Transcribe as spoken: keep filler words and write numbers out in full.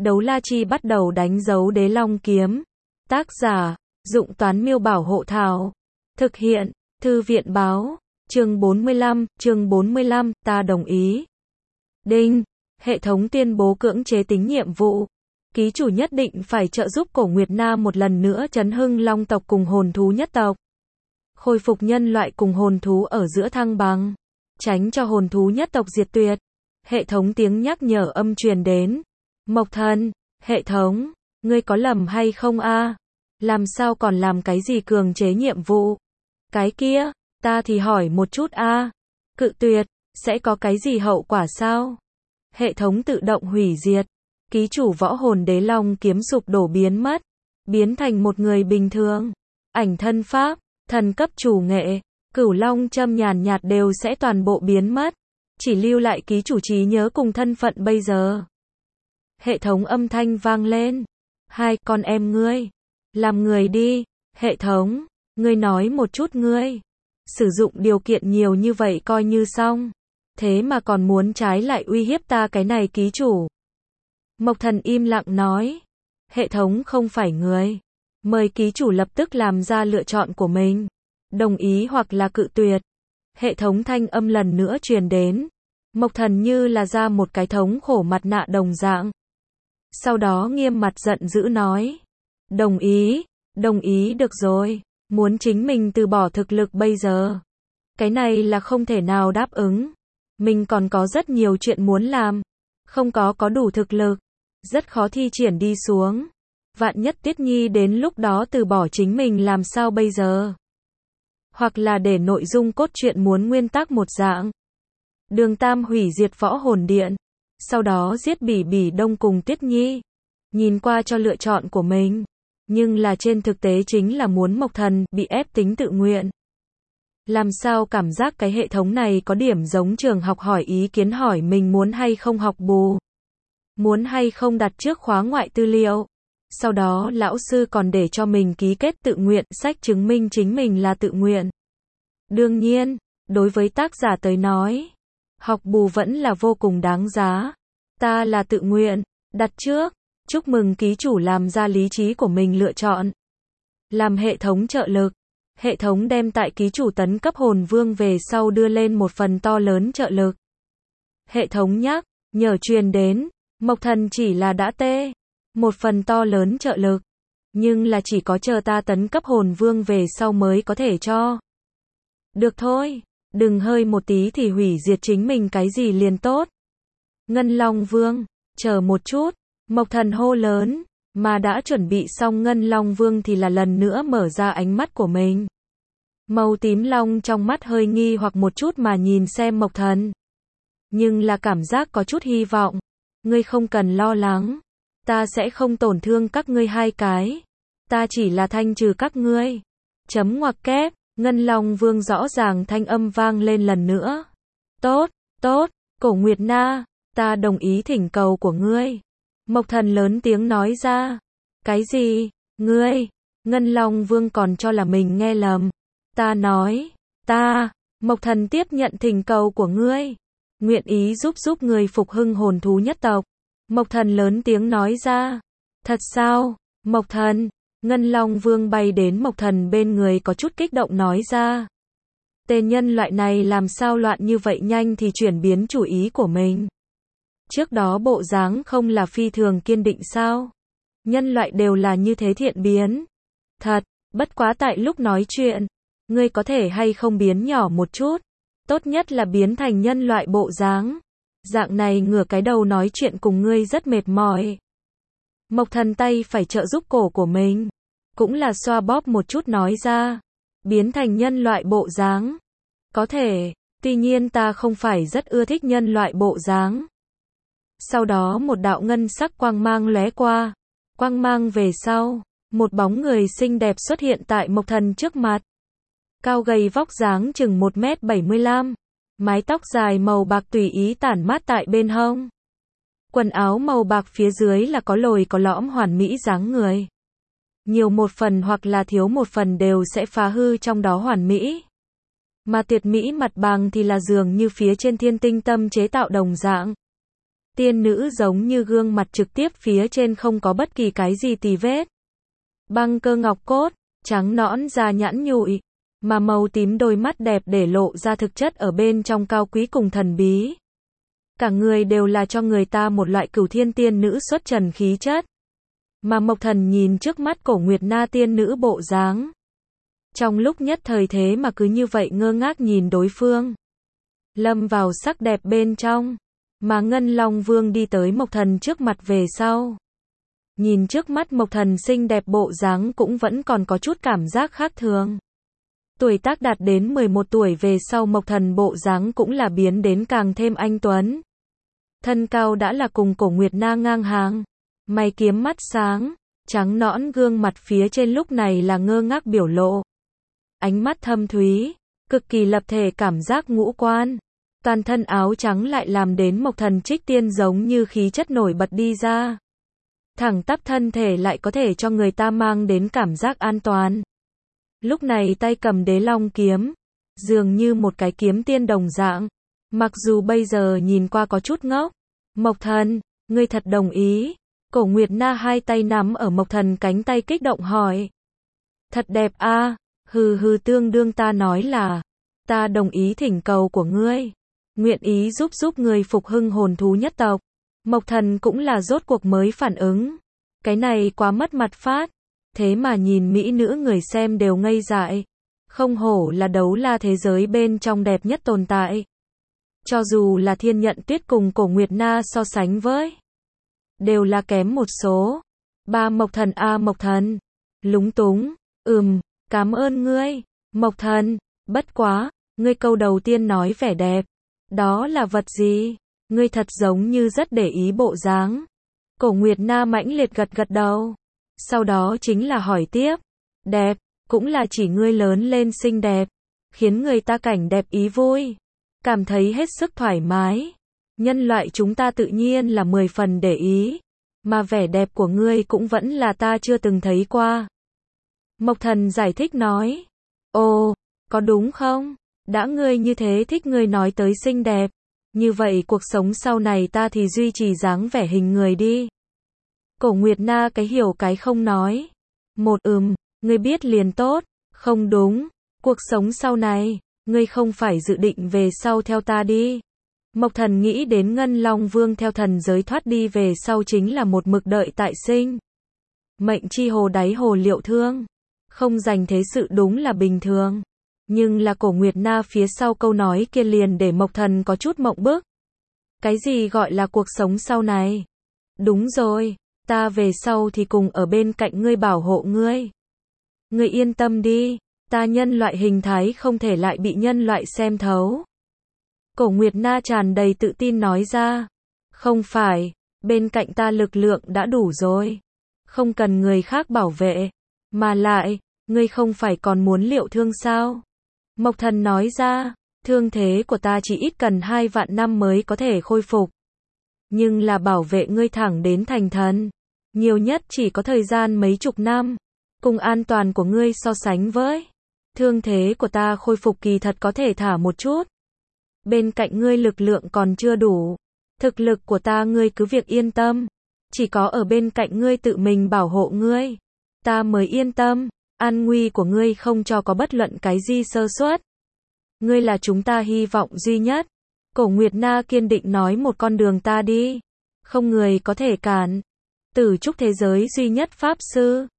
Đấu la chi bắt đầu đánh dấu đế long kiếm. Tác giả, Dụng Toán Miêu Bảo Hộ Thảo. Thực hiện, Thư viện Báo. Chương bốn mươi lăm, chương bốn mươi lăm, ta đồng ý. Đinh, hệ thống tuyên bố cưỡng chế tính nhiệm vụ. Ký chủ nhất định phải trợ giúp Cổ Nguyệt Na một lần nữa trấn hưng long tộc cùng hồn thú nhất tộc. Khôi phục nhân loại cùng hồn thú ở giữa thăng bằng. Tránh cho hồn thú nhất tộc diệt tuyệt. Hệ thống tiếng nhắc nhở âm truyền đến. Mộc Thần, hệ thống, ngươi có lầm hay không a? Làm sao còn làm cái gì cường chế nhiệm vụ? Cái kia, ta thì hỏi một chút a. Cự tuyệt, sẽ có cái gì hậu quả sao? Hệ thống tự động hủy diệt. Ký chủ võ hồn đế long kiếm sụp đổ biến mất. Biến thành một người bình thường. Ảnh thân pháp, thần cấp chủ nghệ, cửu long châm nhàn nhạt đều sẽ toàn bộ biến mất. Chỉ lưu lại ký chủ trí nhớ cùng thân phận bây giờ. Hệ thống âm thanh vang lên. Hai, con em ngươi. Làm người đi. Hệ thống, ngươi nói một chút ngươi. Sử dụng điều kiện nhiều như vậy coi như xong. Thế mà còn muốn trái lại uy hiếp ta cái này ký chủ. Mộc Thần im lặng nói. Hệ thống không phải người. Mời ký chủ lập tức làm ra lựa chọn của mình. Đồng ý hoặc là cự tuyệt. Hệ thống thanh âm lần nữa truyền đến. Mộc Thần như là ra một cái thống khổ mặt nạ đồng dạng. Sau đó nghiêm mặt giận dữ nói. Đồng ý, đồng ý được rồi. Muốn chính mình từ bỏ thực lực bây giờ. Cái này là không thể nào đáp ứng. Mình còn có rất nhiều chuyện muốn làm. Không có có đủ thực lực. Rất khó thi triển đi xuống. Vạn nhất Tiết Nhi đến lúc đó từ bỏ chính mình làm sao bây giờ? Hoặc là để nội dung cốt truyện muốn nguyên tắc một dạng. Đường Tam hủy diệt võ hồn điện. Sau đó giết Bỉ Bỉ Đông cùng Tiết Nhi. Nhìn qua cho lựa chọn của mình. Nhưng là trên thực tế chính là muốn Mộc Thần bị ép tính tự nguyện. Làm sao cảm giác cái hệ thống này có điểm giống trường học hỏi ý kiến hỏi mình muốn hay không học bù. Muốn hay không đặt trước khóa ngoại tư liệu. Sau đó lão sư còn để cho mình ký kết tự nguyện sách chứng minh chính mình là tự nguyện. Đương nhiên, đối với tác giả tới nói, học bù vẫn là vô cùng đáng giá. Ta là tự nguyện, đặt trước, chúc mừng ký chủ làm ra lý trí của mình lựa chọn. Làm hệ thống trợ lực, hệ thống đem tại ký chủ tấn cấp hồn vương về sau đưa lên một phần to lớn trợ lực. Hệ thống nhắc, nhờ truyền đến, Mộc Thần chỉ là đã tê. Một phần to lớn trợ lực. Nhưng là chỉ có chờ ta tấn cấp hồn vương về sau mới có thể cho. Được thôi, đừng hơi một tí thì hủy diệt chính mình cái gì liền tốt. Ngân Long Vương, chờ một chút, Mộc Thần hô lớn, mà đã chuẩn bị xong Ngân Long Vương thì là lần nữa mở ra ánh mắt của mình. Màu tím long trong mắt hơi nghi hoặc một chút mà nhìn xem Mộc Thần. Nhưng là cảm giác có chút hy vọng. Ngươi không cần lo lắng. Ta sẽ không tổn thương các ngươi hai cái. Ta chỉ là thanh trừ các ngươi. Chấm ngoặc kép, Ngân Long Vương rõ ràng thanh âm vang lên lần nữa. Tốt, tốt, Cổ Nguyệt Na, ta đồng ý thỉnh cầu của ngươi. Mộc Thần lớn tiếng nói ra. Cái gì? Ngươi? Ngân Long Vương còn cho là mình nghe lầm. Ta nói, ta, Mộc Thần tiếp nhận thỉnh cầu của ngươi. Nguyện ý giúp giúp người phục hưng hồn thú nhất tộc. Mộc Thần lớn tiếng nói ra. Thật sao? Mộc Thần. Ngân Long Vương bay đến Mộc Thần bên người có chút kích động nói ra. Tên nhân loại này làm sao loạn như vậy nhanh thì chuyển biến chủ ý của mình. Trước đó bộ dáng không là phi thường kiên định sao? Nhân loại đều là như thế thiện biến. Thật, bất quá tại lúc nói chuyện, ngươi có thể hay không biến nhỏ một chút. Tốt nhất là biến thành nhân loại bộ dáng. Dạng này ngửa cái đầu nói chuyện cùng ngươi rất mệt mỏi. Mộc Thần tay phải trợ giúp cổ của mình. Cũng là xoa bóp một chút nói ra. Biến thành nhân loại bộ dáng. Có thể, tuy nhiên ta không phải rất ưa thích nhân loại bộ dáng. Sau đó một đạo ngân sắc quang mang lóe qua. Quang mang về sau. Một bóng người xinh đẹp xuất hiện tại Mộc Thần trước mặt. Cao gầy vóc dáng chừng một mét bảy mươi lăm. Mái tóc dài màu bạc tùy ý tản mát tại bên hông. Quần áo màu bạc phía dưới là có lồi có lõm hoàn mỹ dáng người. Nhiều một phần hoặc là thiếu một phần đều sẽ phá hư trong đó hoàn mỹ. Mà tuyệt mỹ mặt bằng thì là dường như phía trên thiên tinh tâm chế tạo đồng dạng. Tiên nữ giống như gương mặt trực tiếp phía trên không có bất kỳ cái gì tì vết. Băng cơ ngọc cốt, trắng nõn da nhẵn nhụi, mà màu tím đôi mắt đẹp để lộ ra thực chất ở bên trong cao quý cùng thần bí. Cả người đều là cho người ta một loại cửu thiên tiên nữ xuất trần khí chất. Mà Mộc Thần nhìn trước mắt Cổ Nguyệt Na tiên nữ bộ dáng. Trong lúc nhất thời thế mà cứ như vậy ngơ ngác nhìn đối phương. Lâm vào sắc đẹp bên trong. Mà Ngân Long Vương đi tới Mộc Thần trước mặt về sau. Nhìn trước mắt Mộc Thần xinh đẹp bộ dáng cũng vẫn còn có chút cảm giác khác thường. Tuổi tác đạt đến mười một tuổi về sau Mộc Thần bộ dáng cũng là biến đến càng thêm anh tuấn. Thân cao đã là cùng Cổ Nguyệt Na ngang hàng. Mày kiếm mắt sáng, trắng nõn gương mặt phía trên lúc này là ngơ ngác biểu lộ. Ánh mắt thâm thúy, cực kỳ lập thể cảm giác ngũ quan. Toàn thân áo trắng lại làm đến Mộc Thần trích tiên giống như khí chất nổi bật đi ra. Thẳng tắp thân thể lại có thể cho người ta mang đến cảm giác an toàn. Lúc này tay cầm đế long kiếm, dường như một cái kiếm tiên đồng dạng. Mặc dù bây giờ nhìn qua có chút ngốc. Mộc Thần, ngươi thật đồng ý. Cổ Nguyệt Na hai tay nắm ở Mộc Thần cánh tay kích động hỏi. Thật đẹp a, à? Hừ hừ tương đương ta nói là, ta đồng ý thỉnh cầu của ngươi. Nguyện ý giúp giúp người phục hưng hồn thú nhất tộc. Mộc Thần cũng là rốt cuộc mới phản ứng. Cái này quá mất mặt phát. Thế mà nhìn mỹ nữ người xem đều ngây dại. Không hổ là đấu la thế giới bên trong đẹp nhất tồn tại. Cho dù là Thiên Nhận Tuyết cùng Cổ Nguyệt Na so sánh với, đều là kém một số. Ba Mộc Thần a à, Mộc Thần. Lúng túng. Ừm, cảm ơn ngươi. Mộc Thần, bất quá, ngươi câu đầu tiên nói vẻ đẹp. Đó là vật gì? Ngươi thật giống như rất để ý bộ dáng. Cổ Nguyệt Na mãnh liệt gật gật đầu. Sau đó chính là hỏi tiếp. Đẹp, cũng là chỉ ngươi lớn lên xinh đẹp. Khiến người ta cảnh đẹp ý vui. Cảm thấy hết sức thoải mái. Nhân loại chúng ta tự nhiên là mười phần để ý. Mà vẻ đẹp của ngươi cũng vẫn là ta chưa từng thấy qua. Mộc Thần giải thích nói. Ồ, có đúng không? Đã ngươi như thế thích ngươi nói tới xinh đẹp. Như vậy cuộc sống sau này ta thì duy trì dáng vẻ hình người đi. Cổ Nguyệt Na cái hiểu cái không nói. Một ừm, ngươi biết liền tốt. Không đúng, cuộc sống sau này, ngươi không phải dự định về sau theo ta đi. Mộc Thần nghĩ đến Ngân Long Vương theo thần giới thoát đi về sau chính là một mực đợi tại sinh. Mệnh chi hồ đáy hồ liệu thương. Không dành thế sự đúng là bình thường. Nhưng là Cổ Nguyệt Na phía sau câu nói kia liền để Mộc Thần có chút mộng bức. Cái gì gọi là cuộc sống sau này? Đúng rồi, ta về sau thì cùng ở bên cạnh ngươi bảo hộ ngươi. Ngươi yên tâm đi, ta nhân loại hình thái không thể lại bị nhân loại xem thấu. Cổ Nguyệt Na tràn đầy tự tin nói ra. Không phải, bên cạnh ta lực lượng đã đủ rồi. Không cần người khác bảo vệ. Mà lại, ngươi không phải còn muốn liệu thương sao? Mộc Thần nói ra, thương thế của ta chỉ ít cần hai vạn năm mới có thể khôi phục. Nhưng là bảo vệ ngươi thẳng đến thành thần. Nhiều nhất chỉ có thời gian mấy chục năm. Cùng an toàn của ngươi so sánh với. Thương thế của ta khôi phục kỳ thật có thể thả một chút. Bên cạnh ngươi lực lượng còn chưa đủ. Thực lực của ta ngươi cứ việc yên tâm. Chỉ có ở bên cạnh ngươi tự mình bảo hộ ngươi. Ta mới yên tâm. An nguy của ngươi không cho có bất luận cái gì sơ suất. Ngươi là chúng ta hy vọng duy nhất. Cổ Nguyệt Na kiên định nói một con đường ta đi. Không người có thể cản. Tử trúc thế giới duy nhất pháp sư.